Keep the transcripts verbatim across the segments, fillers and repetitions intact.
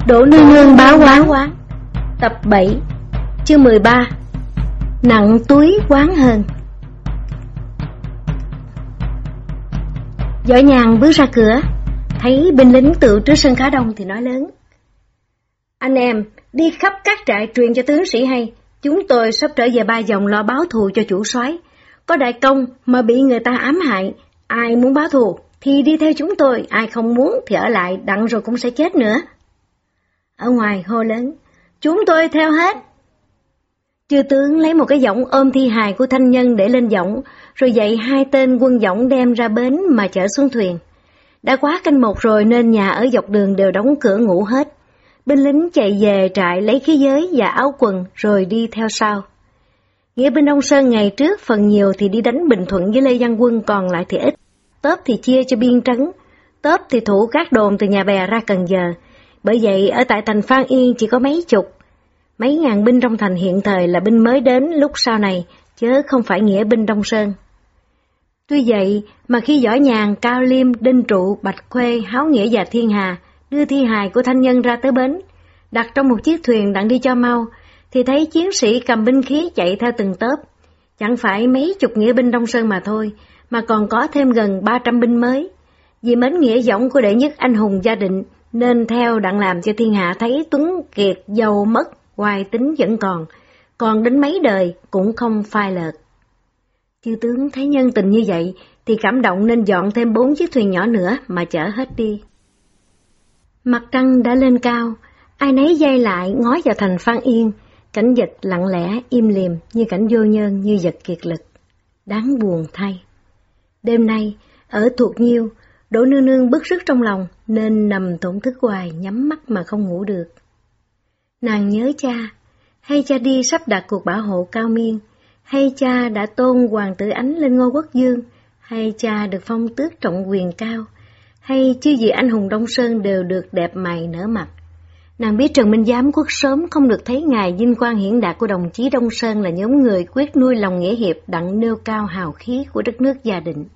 Đỗ Nương Nương báo quán. Tập bảy, chương mười ba. Nặng túi quán hơn. Võ Nhàn bước ra cửa, thấy binh lính tụ trước sân khá đông thì nói lớn: Anh em đi khắp các trại truyền cho tướng sĩ hay, chúng tôi sắp trở về Ba Dòng lo báo thù cho chủ soái. Có đại công mà bị người ta ám hại, ai muốn báo thù thì đi theo chúng tôi, ai không muốn thì ở lại, đặng rồi cũng sẽ chết nữa. Ở ngoài hô lớn: Chúng tôi theo hết. Chư tướng lấy một cái võng ôm thi hài của thanh nhân để lên võng, rồi dạy hai tên quân võng đem ra bến mà chở xuống thuyền. Đã quá canh một rồi nên nhà ở dọc đường đều đóng cửa ngủ hết. Binh lính chạy về trại lấy khí giới và áo quần rồi đi theo sau. Nghĩa binh Đông Sơn ngày trước phần nhiều thì đi đánh Bình Thuận với Lê Văn Quân, còn lại thì ít. Tớp thì chia cho biên trấn, tớp thì thủ các đồn từ Nhà Bè ra Cần Giờ. Bởi vậy ở tại thành Phan Yên chỉ có mấy chục. Mấy ngàn binh trong thành hiện thời là binh mới đến lúc sau này, chứ không phải nghĩa binh Đông Sơn. Tuy vậy mà khi Võ Nhàn, Cao Liêm, Đinh Trụ, Bạch Khuê, Háo Nghĩa và Thiên Hà đưa thi hài của thanh nhân ra tới bến, đặt trong một chiếc thuyền đặng đi cho mau, thì thấy chiến sĩ cầm binh khí chạy theo từng tớp. Chẳng phải mấy chục nghĩa binh Đông Sơn mà thôi, mà còn có thêm gần ba trăm binh mới. Vì mến nghĩa võng của đệ nhất anh hùng Gia Định, nên theo đặng làm cho thiên hạ thấy Tuấn Kiệt giàu mất, hoài tính vẫn còn, còn đến mấy đời cũng không phai lợt. Chư tướng thấy nhân tình như vậy thì cảm động nên dọn thêm bốn chiếc thuyền nhỏ nữa mà chở hết đi. Mặt trăng đã lên cao, ai nấy dây lại ngó vào thành Phan Yên, cảnh vật lặng lẽ im lìm như cảnh vô nhân, như vật kiệt lực. Đáng buồn thay. Đêm nay ở Thuộc Nhiêu, Đỗ Nương Nương bức rứt trong lòng nên nằm tổn thức hoài, nhắm mắt mà không ngủ được. Nàng nhớ cha, hay cha đi sắp đặt cuộc bảo hộ Cao Miên, hay cha đã tôn Hoàng tử Ánh lên ngôi quốc dương, hay cha được phong tước trọng quyền cao, hay chư vị anh hùng Đông Sơn đều được đẹp mày nở mặt. Nàng biết Trần Minh Giám quốc sớm không được thấy ngài vinh quang hiển đạt của đồng chí Đông Sơn là nhóm người quyết nuôi lòng nghĩa hiệp đặng nêu cao hào khí của đất nước Gia Định.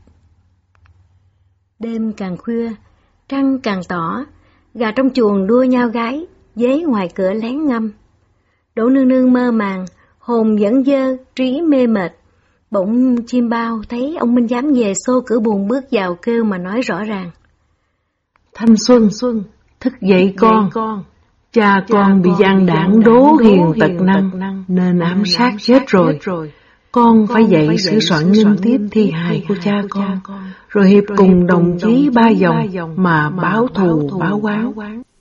Đêm càng khuya, trăng càng tỏ, gà trong chuồng đua nhau gáy, dế ngoài cửa lén ngâm. Đỗ Nương Nương mơ màng, hồn vẫn dơ, trí mê mệt. Bỗng chim bao thấy ông Minh Giám về xô cửa buồng bước vào kêu mà nói rõ ràng: Thanh Xuân, Xuân, thức dậy con. con. Cha con bị gian đảng Đố Hiền tật năng nên ám sát chết rồi. Con phải dậy sửa soạn nhân tiếp thi hài của cha con, rồi hiệp cùng đồng chí Ba Dòng mà báo thù báo oán.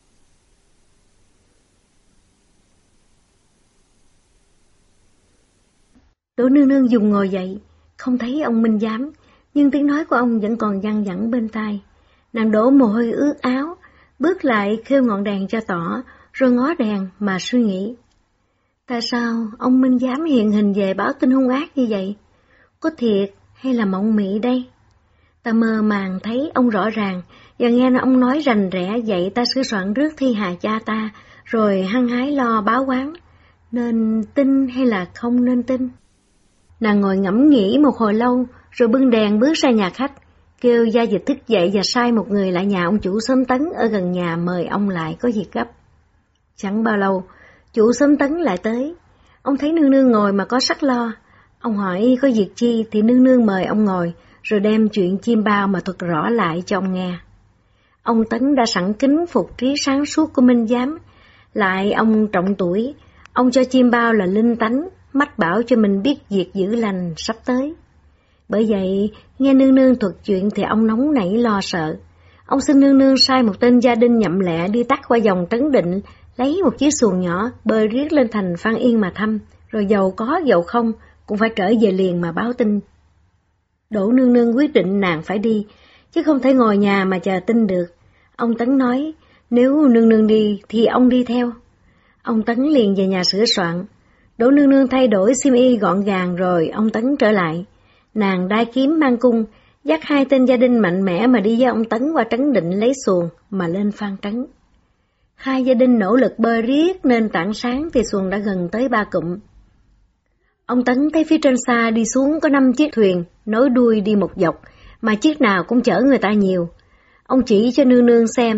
Đỗ Nương Nương dùng ngồi dậy, không thấy ông Minh Giám, nhưng tiếng nói của ông vẫn còn văng vẳng bên tai. Nàng đổ mồ hôi ướt áo, bước lại khêu ngọn đèn cho tỏ, rồi ngó đèn mà suy nghĩ. Tại sao ông Minh Giám hiện hình về báo tin hung ác như vậy? Có thiệt hay là mộng mị đây? Ta mơ màng thấy ông rõ ràng, và nghe ông nói rành rẽ dạy ta sửa soạn rước thi hài cha ta, rồi hăng hái lo báo oán. Nên tin hay là không nên tin? Nàng ngồi ngẫm nghĩ một hồi lâu, rồi bưng đèn bước ra nhà khách, kêu gia dịch thức dậy và sai một người lại nhà ông chủ xóm Tấn ở gần nhà mời ông lại có việc gấp. Chẳng bao lâu, chủ xóm Tấn lại tới. Ông thấy Nương Nương ngồi mà có sắc lo. Ông hỏi có việc chi thì Nương Nương mời ông ngồi, rồi đem chuyện chim bao mà thuật rõ lại cho ông nghe. Ông Tấn đã sẵn kính phục trí sáng suốt của Minh Giám, lại ông trọng tuổi, ông cho chim bao là linh tánh, mách bảo cho mình biết việc dữ lành sắp tới. Bởi vậy, nghe Nương Nương thuật chuyện thì ông nóng nảy lo sợ. Ông xin Nương Nương sai một tên gia đình nhậm lẹ đi tắt qua dòng Trấn Định, lấy một chiếc xuồng nhỏ bơi riết lên thành Phan Yên mà thăm, rồi dầu có dầu không cũng phải trở về liền mà báo tin. Đỗ Nương Nương quyết định nàng phải đi, chứ không thể ngồi nhà mà chờ tin được. Ông Tấn nói, nếu Nương Nương đi thì ông đi theo. Ông Tấn liền về nhà sửa soạn. Đỗ Nương Nương thay đổi xiêm y gọn gàng rồi ông Tấn trở lại. Nàng đai kiếm mang cung, dắt hai tên gia đình mạnh mẽ mà đi với ông Tấn qua Trấn Định lấy xuồng mà lên Phan Trấn. Hai gia đình nỗ lực bơi riết nên tảng sáng thì xuồng đã gần tới Ba Cụm. Ông Tấn thấy phía trên xa đi xuống có năm chiếc thuyền, nối đuôi đi một dọc, mà chiếc nào cũng chở người ta nhiều. Ông chỉ cho Nương Nương xem,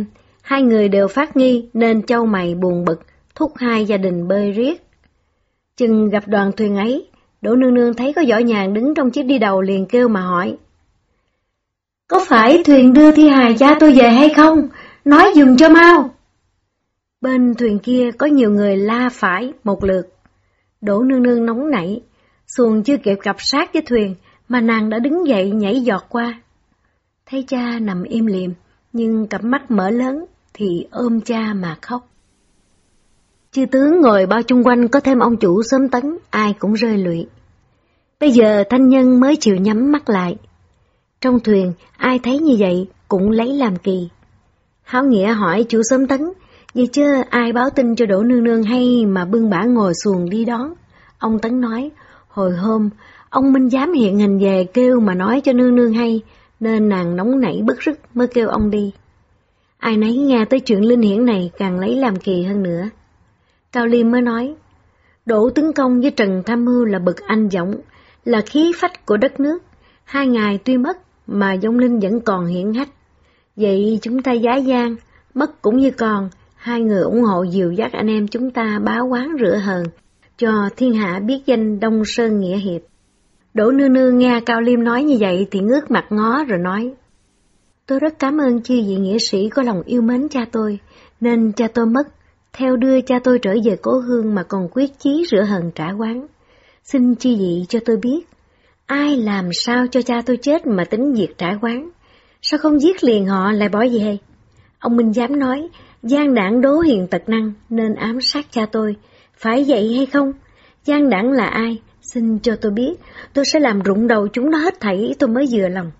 Hai người đều phát nghi nên chau mày buồn bực, thúc hai gia đình bơi riết. Chừng gặp đoàn thuyền ấy, Đỗ Nương Nương thấy có Võ Nhàn đứng trong chiếc đi đầu liền kêu mà hỏi. Có phải thuyền đưa thi hài cha tôi về hay không? Nói dùm cho mau. Bên thuyền kia có nhiều người la phải một lượt. Đỗ Nương Nương nóng nảy, xuồng chưa kịp cập sát với thuyền mà nàng đã đứng dậy nhảy giọt qua. Thấy cha nằm im lìm, nhưng cặp mắt mở lớn thì ôm cha mà khóc. Chư tướng ngồi bao chung quanh có thêm ông chủ xóm Tấn, ai cũng rơi lụy. Bây giờ thanh nhân mới chịu nhắm mắt lại. Trong thuyền, ai thấy như vậy cũng lấy làm kỳ. Háo Nghĩa hỏi chủ xóm Tấn, vậy chứ ai báo tin cho Đỗ Nương Nương hay mà bưng bả ngồi xuồng đi đón? Ông Tấn nói, hồi hôm, ông Minh Giám hiện hình về kêu mà nói cho Nương Nương hay, nên nàng nóng nảy bức rứt mới kêu ông đi. Ai nấy nghe tới chuyện linh hiển này càng lấy làm kỳ hơn nữa. Cao Liêm mới nói, Đỗ Tướng Công với Trần Tham Mưu là bậc anh dũng, là khí phách của đất nước. Hai ngài tuy mất mà vong linh vẫn còn hiển hách. Vậy chúng ta giá giang, mất cũng như còn, hai người ủng hộ dìu dắt anh em chúng ta báo oán rửa hờn, cho thiên hạ biết danh Đông Sơn Nghĩa Hiệp. Đỗ Nương Nương nghe Cao Liêm nói như vậy thì ngước mặt ngó rồi nói, tôi rất cảm ơn chư vị nghĩa sĩ có lòng yêu mến cha tôi, nên cha tôi mất, theo đưa cha tôi trở về cố hương mà còn quyết chí rửa hờn trả oán. Xin chư vị cho tôi biết, ai làm sao cho cha tôi chết mà tính việc trả oán? Sao không giết liền họ lại bỏ về? Ông Minh Giám nói, gian đảng Đỗ Hiền tật năng nên ám sát cha tôi, phải vậy hay không? Gian đảng là ai? Xin cho tôi biết, tôi sẽ làm rụng đầu chúng nó hết thảy, tôi mới vừa lòng.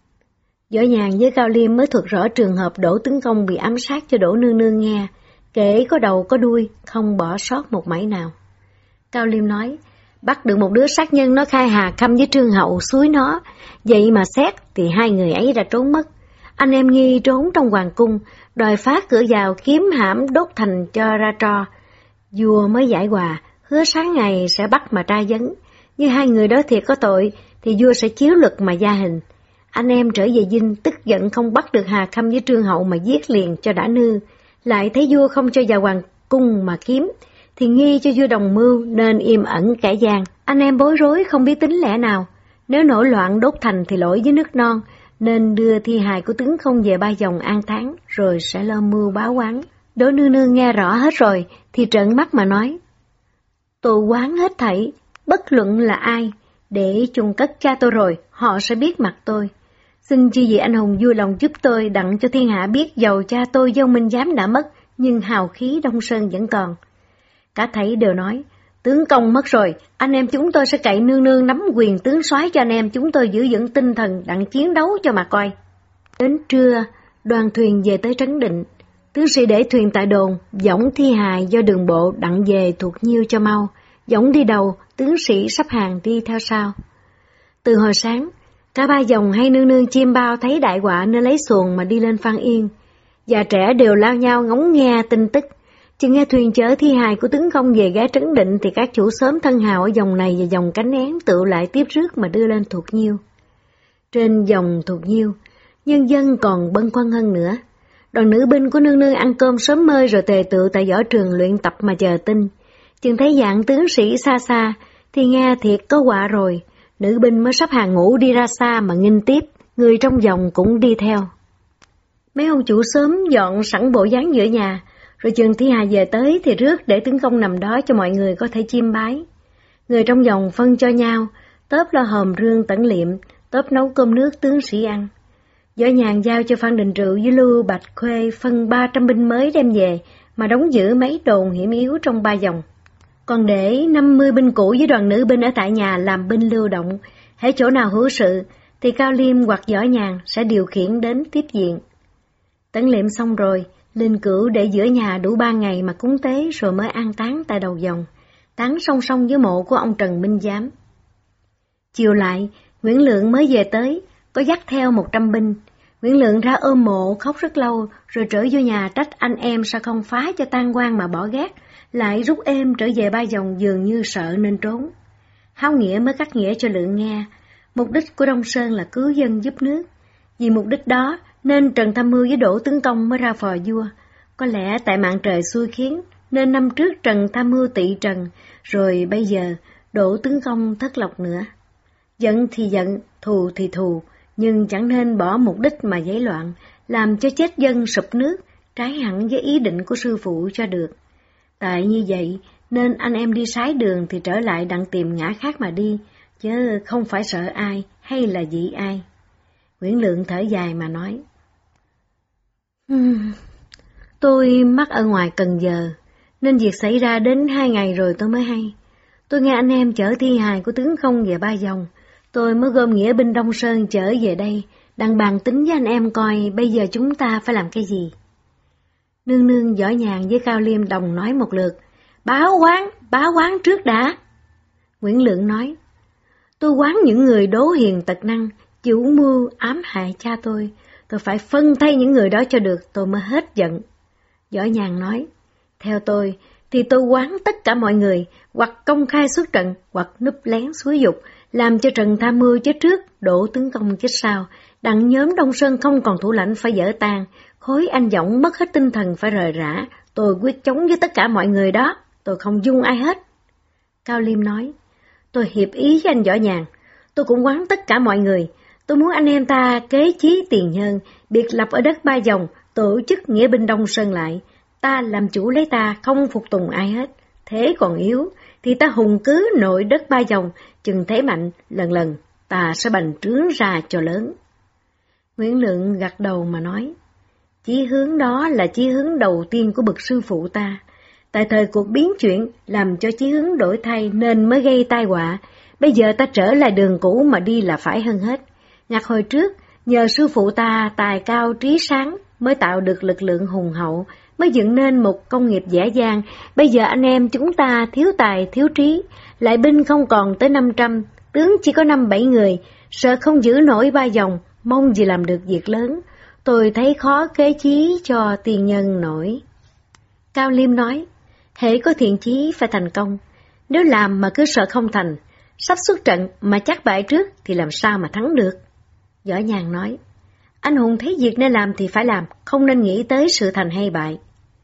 Võ Nhàn với Cao Liêm mới thuật rõ trường hợp Đỗ Tướng Công bị ám sát cho Đỗ Nương Nương nghe, kể có đầu có đuôi, không bỏ sót một mảy nào. Cao Liêm nói, bắt được một đứa sát nhân nó khai hà khăm với Trương Hậu suối nó, vậy mà xét thì hai người ấy đã trốn mất. Anh em nghi trốn trong hoàng cung, đòi phá cửa vào kiếm hãm đốt thành cho ra tro. Vua mới giải hòa, hứa sáng ngày sẽ bắt mà tra vấn. Như hai người đó thiệt có tội, thì vua sẽ chiếu luật mà gia hình. Anh em trở về dinh, tức giận không bắt được Hà Khâm với Trương Hậu mà giết liền cho đã nư. Lại thấy vua không cho vào hoàng cung mà kiếm, thì nghi cho vua đồng mưu nên im ẩn kẻ gian. Anh em bối rối không biết tính lẽ nào. Nếu nổi loạn đốt thành thì lỗi với nước non, nên đưa thi hài của tướng không về Ba Dòng an táng, rồi sẽ lo mưu báo oán. Đỗ Nương Nương nghe rõ hết rồi, thì trợn mắt mà nói, tôi oán hết thảy, bất luận là ai, để chôn cất cha tôi rồi, họ sẽ biết mặt tôi. Xin chư vị anh hùng vui lòng giúp tôi đặng cho thiên hạ biết dầu cha tôi với ông Minh Giám đã mất, nhưng hào khí Đông Sơn vẫn còn. Cả thảy đều nói, tướng công mất rồi, anh em chúng tôi sẽ cậy Nương Nương nắm quyền tướng soái cho anh em chúng tôi giữ vững tinh thần đặng chiến đấu cho mà coi. Đến trưa, đoàn thuyền về tới Trấn Định, tướng sĩ để thuyền tại đồn, võng thi hài do đường bộ đặng về thuộc Nhiêu cho mau, võng đi đầu, tướng sĩ sắp hàng đi theo sau. Từ hồi sáng, cả Ba Dòng hay Nương Nương chiêm bao thấy đại họa nên lấy xuồng mà đi lên Phan Yên. Già trẻ đều lao nhau ngóng nghe tin tức. Chừng nghe thuyền chở thi hài của tướng công về ghé Trấn Định thì các chủ xóm thân hào ở dòng này và dòng Cánh Én tụ lại tiếp rước mà đưa lên thuộc Nhiêu. Trên dòng thuộc Nhiêu, nhân dân còn bâng khuâng hơn nữa. Đoàn nữ binh của Nương Nương ăn cơm sớm mơi rồi tề tựu tại võ trường luyện tập mà chờ tin. Chừng thấy dạng tướng sĩ xa xa thì nghe thiệt có họa rồi. Nữ binh mới sắp hàng ngũ đi ra xa mà nghinh tiếp, người trong dòng cũng đi theo. Mấy ông chủ xóm dọn sẵn bộ dáng giữa nhà, rồi chừng thi hài về tới thì rước để tướng công nằm đó cho mọi người có thể chiêm bái. Người trong dòng phân cho nhau, tớp lo hòm rương tẩn liệm, tớp nấu cơm nước tướng sĩ ăn. Võ Nhàn giao cho Phan Đình Rượu với Lưu Bạch Khuê phân ba trăm binh mới đem về, mà đóng giữ mấy đồn hiểm yếu trong Ba Dòng. Còn để năm mươi binh cũ với đoàn nữ binh ở tại nhà làm binh lưu động, hễ chỗ nào hữu sự, thì Cao Liêm hoặc Võ Nhàn sẽ điều khiển đến tiếp diện. Tẩn liệm xong rồi, Linh Cửu để giữa nhà đủ ba ngày mà cúng tế rồi mới an táng tại đầu dòng, táng song song với mộ của ông Trần Minh Giám. Chiều lại, Nguyễn Lượng mới về tới, có dắt theo một trăm binh. Nguyễn Lượng ra ôm mộ khóc rất lâu, rồi trở vô nhà trách anh em sao không phá cho tan quan mà bỏ gác, lại rút êm trở về Ba Dòng dường như sợ nên trốn. Háo Nghĩa mới cắt nghĩa cho Lượng nghe, mục đích của Đông Sơn là cứu dân giúp nước. Vì mục đích đó nên Trần Tham Mưu với Đỗ Tướng Công mới ra phò vua. Có lẽ tại mạng trời xui khiến, nên năm trước Trần Tham Mưu tị trần, rồi bây giờ Đỗ Tướng Công thất lộc nữa. Giận thì giận, thù thì thù, nhưng chẳng nên bỏ mục đích mà giấy loạn, làm cho chết dân sụp nước, trái hẳn với ý định của sư phụ cho được. Tại như vậy, nên anh em đi sái đường thì trở lại đặng tìm ngã khác mà đi, chứ không phải sợ ai hay là dị ai. Nguyễn Lượng thở dài mà nói, hmm, tôi mắc ở ngoài Cần Giờ, nên việc xảy ra đến hai ngày rồi tôi mới hay. Tôi nghe anh em chở thi hài của tướng Không về Ba Dòng, tôi mới gom nghĩa binh Đông Sơn trở về đây, đang bàn tính với anh em coi bây giờ chúng ta phải làm cái gì. Nương Nương, Võ Nhàn với Cao Liêm đồng nói một lượt, báo quán, báo quán trước đã. Nguyễn Lượng nói, tôi quán những người đố hiền tật năng, chủ mưu ám hại cha tôi, tôi phải phân thay những người đó cho được, tôi mới hết giận. Võ Nhàn nói, theo tôi thì tôi quán tất cả mọi người, hoặc công khai xuất trận, hoặc núp lén xúi dục, làm cho Trần Tham Mưu chết trước, Đỗ Tướng Công chết sau, đặng nhóm Đông Sơn không còn thủ lãnh phải dở tan, khối anh võng mất hết tinh thần phải rời rã. Tôi quyết chống với tất cả mọi người đó, tôi không dung ai hết. Cao Liêm nói, tôi hiệp ý với anh Võ Nhàn, tôi cũng quán tất cả mọi người, tôi muốn anh em ta kế chí tiền nhân, biệt lập ở đất Ba Dòng, tổ chức nghĩa binh Đông Sơn lại, ta làm chủ lấy ta, không phục tùng ai hết. Thế còn yếu, thì ta hùng cứ nội đất Ba Dòng, chừng thế mạnh, lần lần, ta sẽ bành trướng ra cho lớn. Nguyễn Lượng gật đầu mà nói, chí hướng đó là chí hướng đầu tiên của bậc sư phụ ta. Tại thời cuộc biến chuyển, làm cho chí hướng đổi thay nên mới gây tai họa. Bây giờ ta trở lại đường cũ mà đi là phải hơn hết. Ngặt hồi trước, nhờ sư phụ ta tài cao trí sáng mới tạo được lực lượng hùng hậu, mới dựng nên một công nghiệp dễ dàng. Bây giờ anh em chúng ta thiếu tài thiếu trí, lại binh không còn tới năm trăm, tướng chỉ có năm bảy người, sợ không giữ nổi Ba Dòng, mong gì làm được việc lớn. Tôi thấy khó kế chí cho tiền nhân nổi. Cao Liêm nói, hễ có thiện chí phải thành công, nếu làm mà cứ sợ không thành, sắp xuất trận mà chắc bại trước thì làm sao mà thắng được. Võ Nhàn nói, anh hùng thấy việc nên làm thì phải làm, không nên nghĩ tới sự thành hay bại.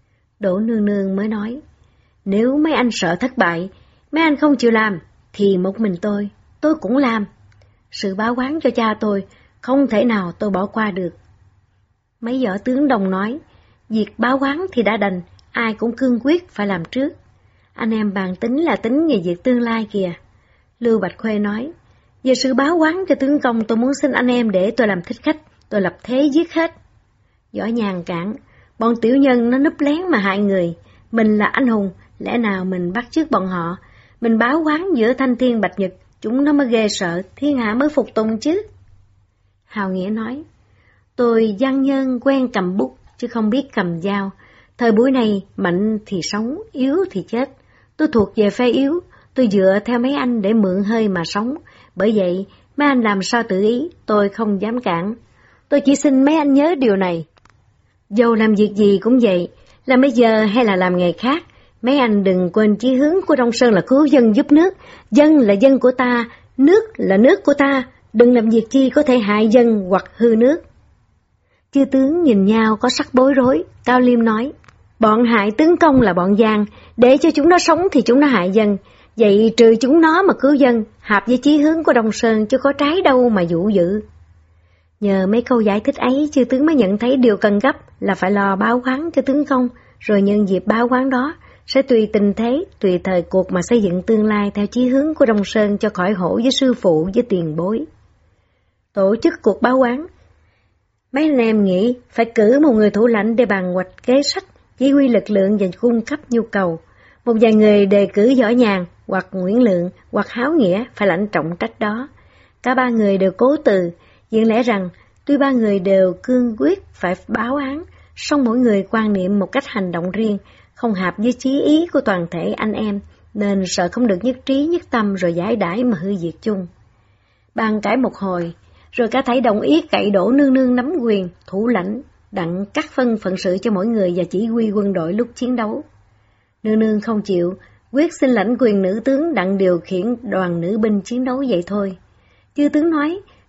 Đỗ Nương Nương mới nói, nếu mấy anh sợ thất bại, mấy anh không chịu làm, thì một mình tôi, tôi cũng làm. Sự báo oán cho cha tôi, không thể nào tôi bỏ qua được. Mấy võ tướng đồng nói, việc báo oán thì đã đành, ai cũng cương quyết phải làm trước. Anh em bàn tính là tính về việc tương lai kìa. Lưu Bạch Khuê nói, về sự báo oán cho tướng công tôi muốn xin anh em để tôi làm thích khách, tôi lập thế giết hết. Võ Nhàn cản, bọn tiểu nhân nó núp lén mà hại người, mình là anh hùng, lẽ nào mình bắt chước bọn họ, mình báo oán giữa thanh thiên bạch nhật, chúng nó mới ghê sợ, thiên hạ mới phục tùng chứ. Hào Nghĩa nói, tôi văn nhân quen cầm bút, chứ không biết cầm dao. Thời buổi này, mạnh thì sống, yếu thì chết. Tôi thuộc về phe yếu, tôi dựa theo mấy anh để mượn hơi mà sống. Bởi vậy, mấy anh làm sao tự ý, tôi không dám cản. Tôi chỉ xin mấy anh nhớ điều này. Dầu làm việc gì cũng vậy, làm bây giờ hay là làm nghề khác, mấy anh đừng quên chí hướng của Đông Sơn là cứu dân giúp nước. Dân là dân của ta, nước là nước của ta, đừng làm việc chi có thể hại dân hoặc hư nước. Chư tướng nhìn nhau có sắc bối rối. Cao Liêm nói, bọn hại tướng công là bọn gian, để cho chúng nó sống thì chúng nó hại dân. Vậy trừ chúng nó mà cứu dân, hợp với chí hướng của Đông Sơn chứ có trái đâu mà dụ dự. Nhờ mấy câu giải thích ấy, chư tướng mới nhận thấy điều cần gấp là phải lo báo oán cho tướng công, rồi nhân dịp báo oán đó sẽ tùy tình thế, tùy thời cuộc mà xây dựng tương lai theo chí hướng của Đông Sơn cho khỏi hổ với sư phụ với tiền bối. Tổ chức cuộc báo oán, mấy anh em nghĩ phải cử một người thủ lãnh để bàn hoạch kế sách, chỉ huy lực lượng và cung cấp nhu cầu. Một vài người đề cử Võ Nhàn hoặc Nguyễn Lượng hoặc Háo Nghĩa phải lãnh trọng trách đó. Cả ba người đều cố từ, diện lẽ rằng tuy ba người đều cương quyết phải báo án, song mỗi người quan niệm một cách hành động riêng, không hợp với chí ý của toàn thể anh em, nên sợ không được nhất trí nhất tâm rồi giải đãi mà hư việc chung. Bàn cãi một hồi, rồi cả thảy đồng ý cậy Đỗ Nương Nương nắm quyền, thủ lãnh, đặng cắt phân phận sự cho mỗi người và chỉ huy quân đội lúc chiến đấu. Nương Nương không chịu, quyết xin lãnh quyền nữ tướng đặng điều khiển đoàn nữ binh chiến đấu vậy thôi. Chư tướng nói,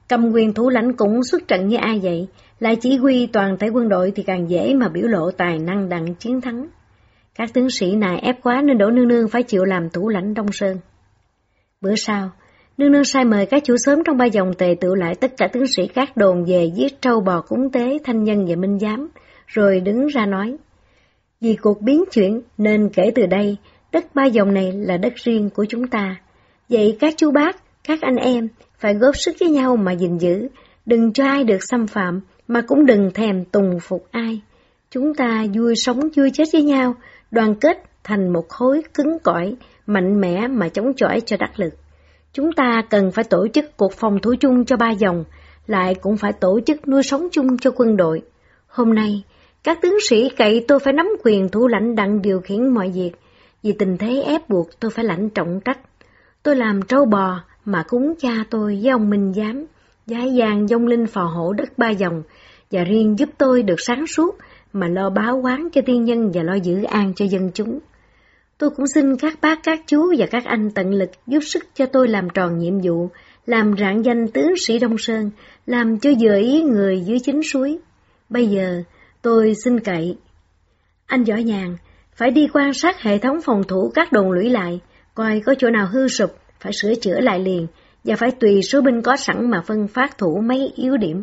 Cầm quyền thủ lãnh cũng xuất trận như ai vậy, lại chỉ huy toàn thể quân đội thì càng dễ mà biểu lộ tài năng đặng chiến thắng. Các tướng sĩ này ép quá nên Đỗ Nương Nương phải chịu làm thủ lãnh Đông Sơn. Bữa sau, Nương Nương sai mời các chủ xóm trong ba dòng tề tựu lại tất cả tướng sĩ các đồn về giết trâu bò cúng tế, thanh nhân và minh giám, rồi đứng ra nói: vì cuộc biến chuyển nên kể từ đây, đất ba dòng này là đất riêng của chúng ta. Vậy các chú bác, các anh em phải góp sức với nhau mà gìn giữ, đừng cho ai được xâm phạm, mà cũng đừng thèm tùng phục ai. Chúng ta vui sống vui chết với nhau, đoàn kết thành một khối cứng cỏi, mạnh mẽ mà chống chọi cho đắc lực. Chúng ta cần phải tổ chức cuộc phòng thủ chung cho ba dòng, lại cũng phải tổ chức nuôi sống chung cho quân đội. Hôm nay, các tướng sĩ cậy tôi phải nắm quyền thủ lãnh đặng điều khiển mọi việc, vì tình thế ép buộc tôi phải lãnh trọng trách. Tôi làm trâu bò mà cúng cha tôi với ông Minh Giám, giái giang dông linh phò hộ đất ba dòng, và riêng giúp tôi được sáng suốt mà lo báo oán cho tiên nhân và lo giữ an cho dân chúng. Tôi cũng xin các bác, các chú và các anh tận lực giúp sức cho tôi làm tròn nhiệm vụ, làm rạng danh tướng sĩ Đông Sơn, làm cho vừa ý người dưới chính suối. Bây giờ tôi xin cậy anh Võ Nhàn phải đi quan sát hệ thống phòng thủ các đồn lũy lại, coi có chỗ nào hư sụp phải sửa chữa lại liền, và phải tùy số binh có sẵn mà phân phát thủ mấy yếu điểm.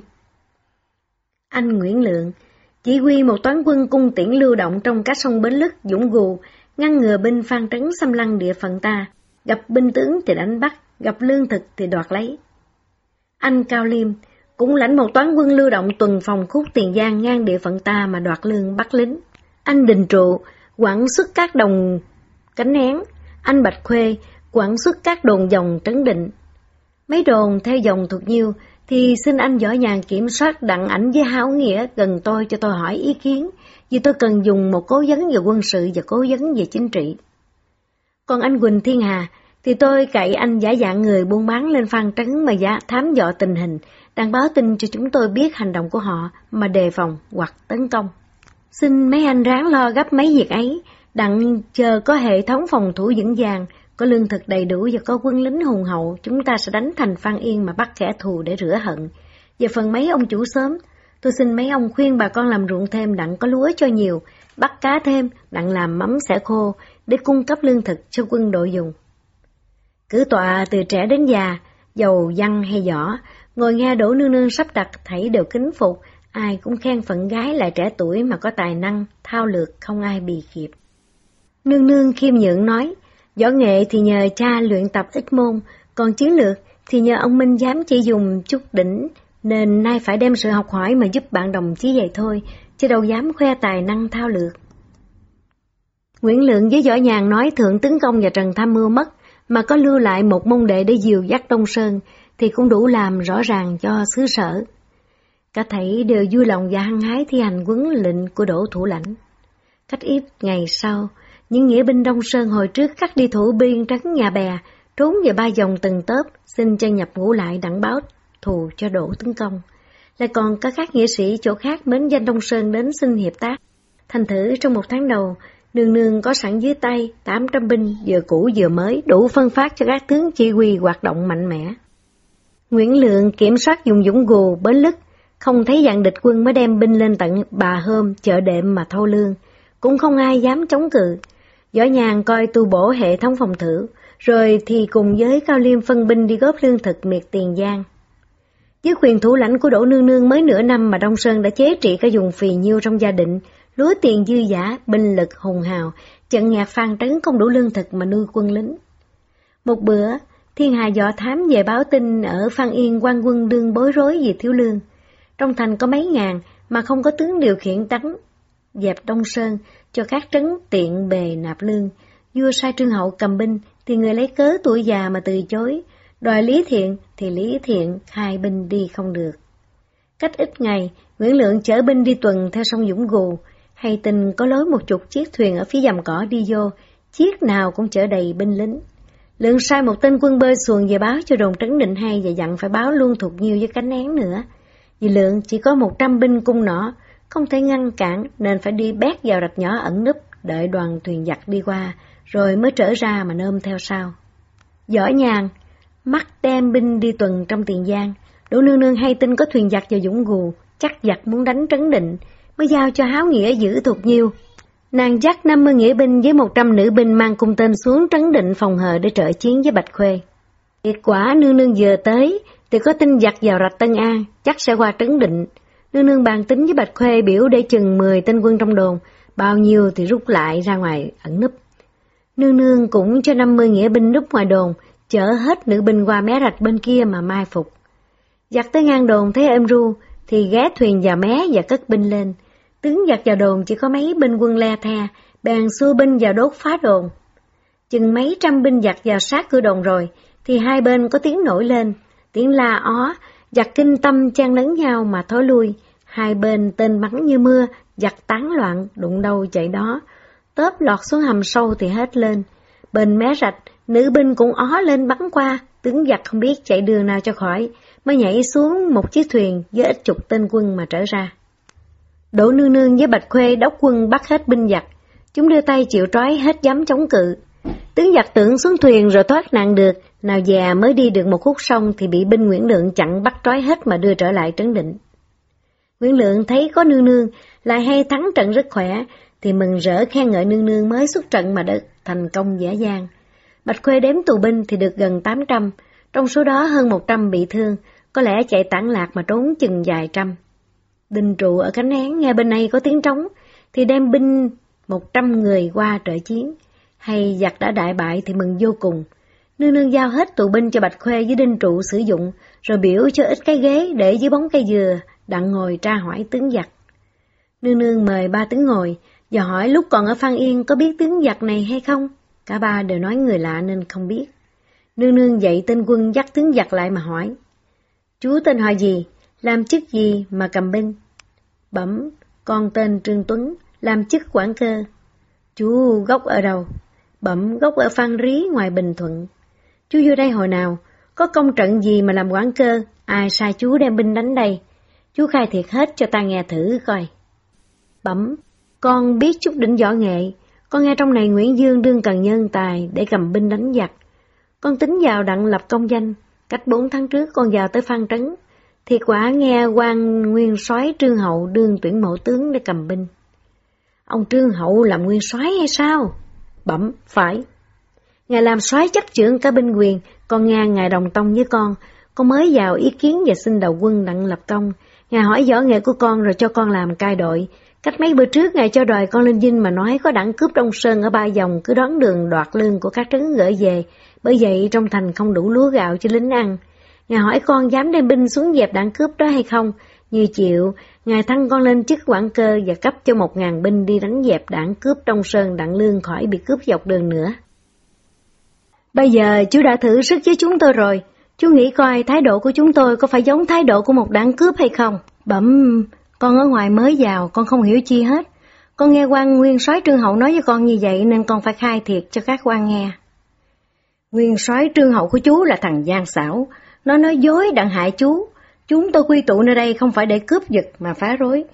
Anh Nguyễn Lượng chỉ huy một toán quân cung tiễn lưu động trong các sông Bến Lức, Dũng Gù, ngăn ngừa binh Phan Trấn xâm lăng địa phận ta, gặp binh tướng thì đánh bắt, gặp lương thực thì đoạt lấy. Anh Cao Liêm cũng lãnh một toán quân lưu động tuần phòng khúc Tiền Giang ngang địa phận ta mà đoạt lương bắt lính. Anh Đình Trụ quản xuất các đồng Cánh Én, anh Bạch Khuê quản xuất các đồn dòng Trấn Định. Mấy đồn theo dòng thuộc Nhiêu thì xin anh Võ Nhàn kiểm soát đặng ảnh với Háo Nghĩa gần tôi cho tôi hỏi ý kiến, vì tôi cần dùng một cố vấn về quân sự và cố vấn về chính trị. Còn anh Quỳnh Thiên Hà thì tôi cậy anh giả dạng người buôn bán lên Phan Trấn mà giả thám dò tình hình, đang báo tin cho chúng tôi biết hành động của họ mà đề phòng hoặc tấn công. Xin mấy anh ráng lo gấp mấy việc ấy, đặng chờ có hệ thống phòng thủ vững vàng, có lương thực đầy đủ và có quân lính hùng hậu, chúng ta sẽ đánh thành Phan Yên mà bắt kẻ thù để rửa hận. Về phần mấy ông chủ xóm, tôi xin mấy ông khuyên bà con làm ruộng thêm đặng có lúa cho nhiều, bắt cá thêm đặng làm mắm xẻ khô để cung cấp lương thực cho quân đội dùng. Cử tọa từ trẻ đến già, giàu văn hay võ, ngồi nghe Đỗ Nương Nương sắp đặt thảy đều kính phục, ai cũng khen phận gái lại trẻ tuổi mà có tài năng, thao lược không ai bì kịp. Nương Nương khiêm nhượng nói, võ nghệ thì nhờ cha luyện tập ít môn, còn chiến lược thì nhờ ông Minh Giám chỉ dùng chút đỉnh, nên nay phải đem sự học hỏi mà giúp bạn đồng chí vậy thôi, chứ đâu dám khoe tài năng thao lược. Nguyễn Lượng với Võ Nhàn nói Thượng Tướng Công và Trần Tham Mưu mất, mà có lưu lại một môn đệ để dìu dắt Đông Sơn, thì cũng đủ làm rõ ràng cho xứ sở. Cả thảy đều vui lòng và hăng hái thi hành huấn lệnh của Đỗ thủ lãnh. Cách ít ngày sau, những nghĩa binh Đông Sơn hồi trước cắt đi thủ biên trấn Nhà Bè, trốn về ba dòng từng tớp, xin cho nhập ngũ lại đặng báo thù cho Đỗ Tướng Công. Lại còn có các nghĩa sĩ chỗ khác mến danh Đông Sơn đến xin hiệp tác. Thành thử trong một tháng đầu, Nương Nương có sẵn dưới tay tám trăm binh vừa cũ vừa mới, đủ phân phát cho các tướng chỉ huy hoạt động mạnh mẽ. Nguyễn Lượng kiểm soát vùng Dũng Gù, Bến Lức, không thấy dạng địch quân mới đem binh lên tận Bà Hôm, chợ đệm mà thâu lương, cũng không ai dám chống cự. Võ Nhàn coi tu bổ hệ thống phòng thủ, rồi thì cùng với Cao Liêm phân binh đi góp lương thực miệt Tiền Giang. Dưới quyền thủ lãnh của Đỗ Nương Nương mới nửa năm mà Đông Sơn đã chế trị cả vùng Phì Nhiêu trong gia định, lúa tiền dư dả, binh lực hùng hào, trận nhạc Phan Trấn không đủ lương thực mà nuôi quân lính. Một bữa, Thiên Hà dò thám về báo tin ở Phan Yên quan quân đương bối rối vì thiếu lương. Trong thành có mấy ngàn mà không có tướng điều khiển tấn dẹp Đông Sơn cho các trấn tiện bề nạp lương. Vua sai Trương Hậu cầm binh thì người lấy cớ tuổi già mà từ chối, đòi Lý Thiện thì Lý Thiện khai binh đi không được. Cách ít ngày, Nguyễn Lượng chở binh đi tuần theo sông Dũng Gù, hay tin có lối một chục chiếc thuyền ở phía dầm cỏ đi vô, chiếc nào cũng chở đầy binh lính. Lượng sai một tên quân bơi xuồng về báo cho đồn Trấn Định hay và dặn phải báo luôn thuộc Nhiêu với Cánh Én nữa. Vì Lượng chỉ có một trăm binh cung nỏ, không thể ngăn cản nên phải đi bét vào rạch nhỏ ẩn núp, đợi đoàn thuyền giặc đi qua, rồi mới trở ra mà nôm theo sau. Võ Nhàn mắt đem binh đi tuần trong Tiền Giang, Đỗ Nương Nương hay tin có thuyền giặc vào Dũng Gù, chắc giặc muốn đánh Trấn Định, mới giao cho Háo Nghĩa giữ Thục Nhiêu. Nàng dắt năm mươi nghĩa binh với một trăm nữ binh mang cung tên xuống Trấn Định phòng hờ để trợ chiến với Bạch Khuê. Kết quả Nương Nương vừa tới thì có tin giặc vào rạch Tân An, chắc sẽ qua Trấn Định. Nương Nương bàn tính với Bạch Khuê biểu để chừng mười tên quân trong đồn, bao nhiêu thì rút lại ra ngoài ẩn núp. Nương Nương cũng cho năm mươi nghĩa binh núp ngoài đồn, chở hết nữ binh qua mé rạch bên kia mà mai phục. Giặc tới ngang đồn thấy êm ru thì ghé thuyền vào mé và cất binh lên. Tướng giặc vào đồn chỉ có mấy binh quân le the, bèn xua binh vào đốt phá đồn. Chừng mấy trăm binh giặc vào sát cửa đồn rồi, thì hai bên có tiếng nổi lên, tiếng la ó, giặc kinh tâm chen lấn nhau mà thối lui. Hai bên tên bắn như mưa, giặc tán loạn, đụng đâu chạy đó. Tớp lọt xuống hầm sâu thì hết lên. Bên mé rạch, nữ binh cũng ó lên bắn qua, tướng giặc không biết chạy đường nào cho khỏi, mới nhảy xuống một chiếc thuyền với ít chục tên quân mà trở ra. Đỗ Nương Nương với Bạch Khuê đốc quân bắt hết binh giặc, chúng đưa tay chịu trói hết dám chống cự. Tướng giặc tưởng xuống thuyền rồi thoát nạn được, nào già mới đi được một khúc sông thì bị binh Nguyễn Lượng chặn bắt trói hết mà đưa trở lại Trấn Định. Nguyễn Lượng thấy có Nương Nương, lại hay thắng trận rất khỏe, thì mừng rỡ khen ngợi Nương Nương mới xuất trận mà được thành công dễ dàng. Bạch Khuê đếm tù binh thì được gần tám trăm, trong số đó hơn một trăm bị thương, có lẽ chạy tản lạc mà trốn chừng vài trăm. Đinh Trụ ở cánh én nghe bên này có tiếng trống, thì đem binh một trăm người qua trợ chiến. Hay giặc đã đại bại thì mừng vô cùng. Nương Nương giao hết tù binh cho Bạch Khuê với Đinh Trụ sử dụng, rồi biểu cho ít cái ghế để dưới bóng cây dừa, đặng ngồi tra hỏi tướng giặc. Nương Nương mời ba tướng ngồi, và hỏi lúc còn ở Phan Yên có biết tướng giặc này hay không? Cả ba đều nói người lạ nên không biết. Nương Nương dạy tên quân dắt tướng giặc lại mà hỏi: Chú tên họ gì? Làm chức gì mà cầm binh? Bẩm: Con tên Trương Tuấn, làm chức quản cơ. Chú gốc ở đâu? Bẩm: Gốc ở Phan Rí ngoài Bình Thuận. Chú vô đây hồi nào? Có công trận gì mà làm quản cơ? Ai sai chú đem binh đánh đây? Chú khai thiệt hết cho ta nghe thử coi. Bẩm: Con biết chút đỉnh võ nghệ. Con nghe trong này Nguyễn Dương đương cần nhân tài để cầm binh đánh giặc. Con tính vào đặng lập công danh. Cách bốn tháng trước con vào tới Phan Trấn. Thiệt quả nghe quan nguyên soái Trương Hậu đương tuyển mộ tướng để cầm binh. Ông Trương Hậu làm nguyên soái hay sao? Bẩm: Phải. Ngài làm soái chấp chưởng cả binh quyền. Con nghe ngài đồng tông với con. Con mới vào ý kiến và xin đầu quân đặng lập công. Ngài hỏi võ nghệ của con rồi cho con làm cai đội. Cách mấy bữa trước ngài cho đòi con lên dinh mà nói có đặng cướp Đông Sơn ở Ba Dòng cứ đón đường đoạt lương của các trấn gửi về. Bởi vậy trong thành không đủ lúa gạo cho lính ăn. Ngài hỏi con dám đem binh xuống dẹp đảng cướp đó hay không? Như chịu, ngài thăng con lên chức quản cơ và cấp cho một ngàn binh đi đánh dẹp đảng cướp Đông Sơn đặng lương khỏi bị cướp dọc đường nữa. Bây giờ chú đã thử sức với chúng tôi rồi. Chú nghĩ coi thái độ của chúng tôi có phải giống thái độ của một đảng cướp hay không? Bẩm: Con ở ngoài mới vào, con không hiểu chi hết. Con nghe quan nguyên soái Trương Hậu nói với con như vậy nên con phải khai thiệt cho các quan nghe. Nguyên soái Trương Hậu của chú là thằng gian xảo. Nó nói dối đặng hại chú. Chúng tôi quy tụ nơi đây không phải để cướp giật mà phá rối.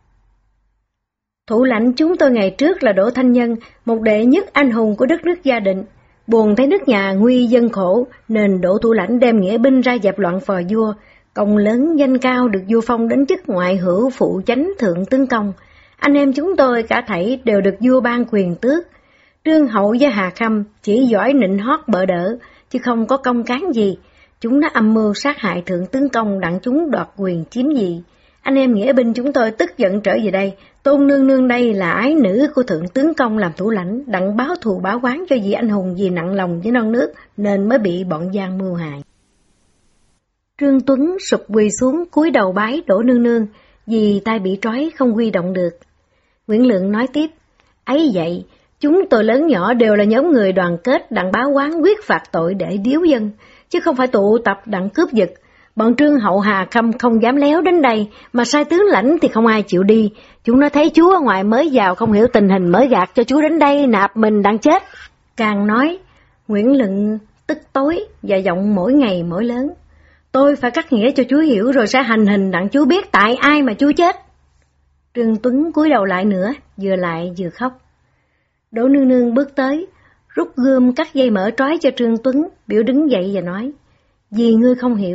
Thủ lãnh chúng tôi ngày trước là Đỗ Thanh Nhân, một đệ nhất anh hùng của đất nước Gia Định. Buồn thấy nước nhà nguy dân khổ, nên Đỗ thủ lãnh đem nghĩa binh ra dẹp loạn phò vua. Công lớn danh cao được vua phong đến chức ngoại hữu phụ chánh thượng tướng công. Anh em chúng tôi cả thảy đều được vua ban quyền tước. Trương Hậu và Hà Khâm chỉ giỏi nịnh hót bợ đỡ, chứ không có công cán gì. Chúng đã âm mưu sát hại thượng tướng công đặng chúng đoạt quyền chiếm gì. Anh em nghĩa binh chúng tôi tức giận trở về đây. Tôn Nương Nương đây là ái nữ của thượng tướng công làm thủ lãnh, đặng báo thù báo oán cho vị anh hùng vì nặng lòng với non nước, nên mới bị bọn gian mưu hại. Trương Tuấn sụp quỳ xuống cúi đầu bái Đỗ Nương Nương, vì tay bị trói không huy động được. Nguyễn Lượng nói tiếp: Ấy vậy, chúng tôi lớn nhỏ đều là nhóm người đoàn kết đặng báo oán quyết phạt tội để điếu dân, chứ không phải tụ tập đặng cướp giật. Bọn Trương Hậu Hà Khâm không dám léo đến đây, mà sai tướng lãnh thì không ai chịu đi. Chúng nó thấy chú ở ngoài mới vào không hiểu tình hình mới gạt cho chú đến đây nạp mình đang chết. Càng nói, Nguyễn Lượng tức tối và giọng mỗi ngày mỗi lớn: Tôi phải cắt nghĩa cho chú hiểu rồi sẽ hành hình đặng chú biết tại ai mà chú chết. Trương Tuấn cúi đầu lại nữa, vừa lại vừa khóc. Đỗ Nương Nương bước tới, rút gươm cắt dây mỡ trói cho Trương Tuấn, biểu đứng dậy và nói: Vì ngươi không hiểu,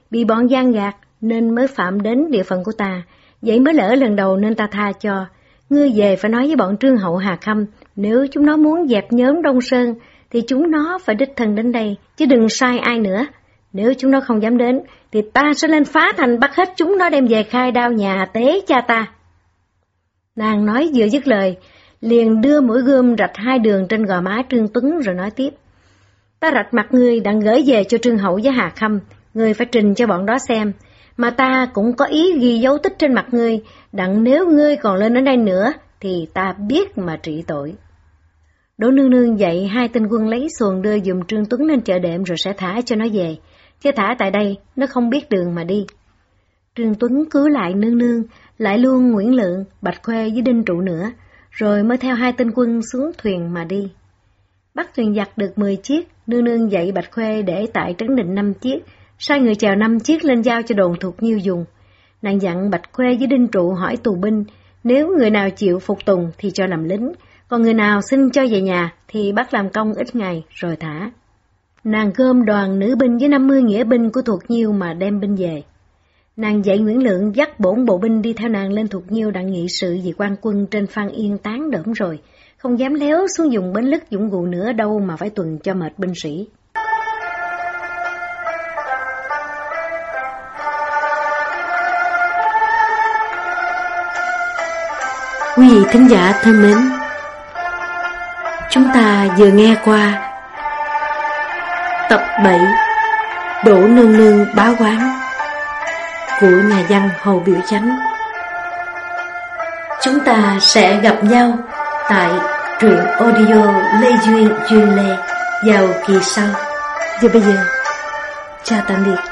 bị bọn gian gạt nên mới phạm đến địa phận của ta, vậy mới lỡ lần đầu nên ta tha cho. Ngươi về phải nói với bọn Trương Hậu Hà Khâm, nếu chúng nó muốn dẹp nhóm Đông Sơn thì chúng nó phải đích thân đến đây, chứ đừng sai ai nữa. Nếu chúng nó không dám đến thì ta sẽ lên phá thành bắt hết chúng nó đem về khai đao nhà tế cha ta. Nàng nói vừa dứt lời, liền đưa mũi gươm rạch hai đường trên gò má Trương Tuấn rồi nói tiếp. Ta rạch mặt ngươi đặng gửi về cho Trương Hậu với Hà Khâm, ngươi phải trình cho bọn đó xem. Mà ta cũng có ý ghi dấu tích trên mặt ngươi, đặng nếu ngươi còn lên đến đây nữa thì ta biết mà trị tội. Đỗ nương nương dạy hai tên quân lấy xuồng đưa dùm Trương Tuấn lên chợ đệm rồi sẽ thả cho nó về, chứ thả tại đây nó không biết đường mà đi. Trương Tuấn cứu lại nương nương, lại luôn Nguyễn Lượng, Bạch Khuê với Đinh Trụ nữa, rồi mới theo hai tên quân xuống thuyền mà đi. Bắt thuyền giặc được mười chiếc, nương nương dạy Bạch Khuê để tại Trấn Định năm chiếc, sai người chèo năm chiếc lên giao cho đồn Thuộc Nhiêu dùng. Nàng dặn Bạch Khuê với Đinh Trụ hỏi tù binh, nếu người nào chịu phục tùng thì cho làm lính, còn người nào xin cho về nhà thì bắt làm công ít ngày rồi thả. Nàng gom đoàn nữ binh với năm mươi nghĩa binh của Thuộc Nhiêu mà đem binh về. Nàng dạy Nguyễn Lượng dắt bổn bộ binh đi theo nàng lên Thuộc Nhiêu đặng nghị sự vì quan quân trên Phan Yên tán đỡm rồi, không dám léo xuống dùng bến lức Dũng Gù nữa đâu mà phải tuần cho mệt binh sĩ. Quý vị thính giả thân mến, chúng ta vừa nghe qua tập bảy Đỗ Nương Nương Báo Oán của nhà văn Hồ Biểu Chánh. Chúng ta sẽ gặp nhau tại truyện audio Lê Duyên Duyên Lê vào kỳ sau. Và bây giờ, chào tạm biệt.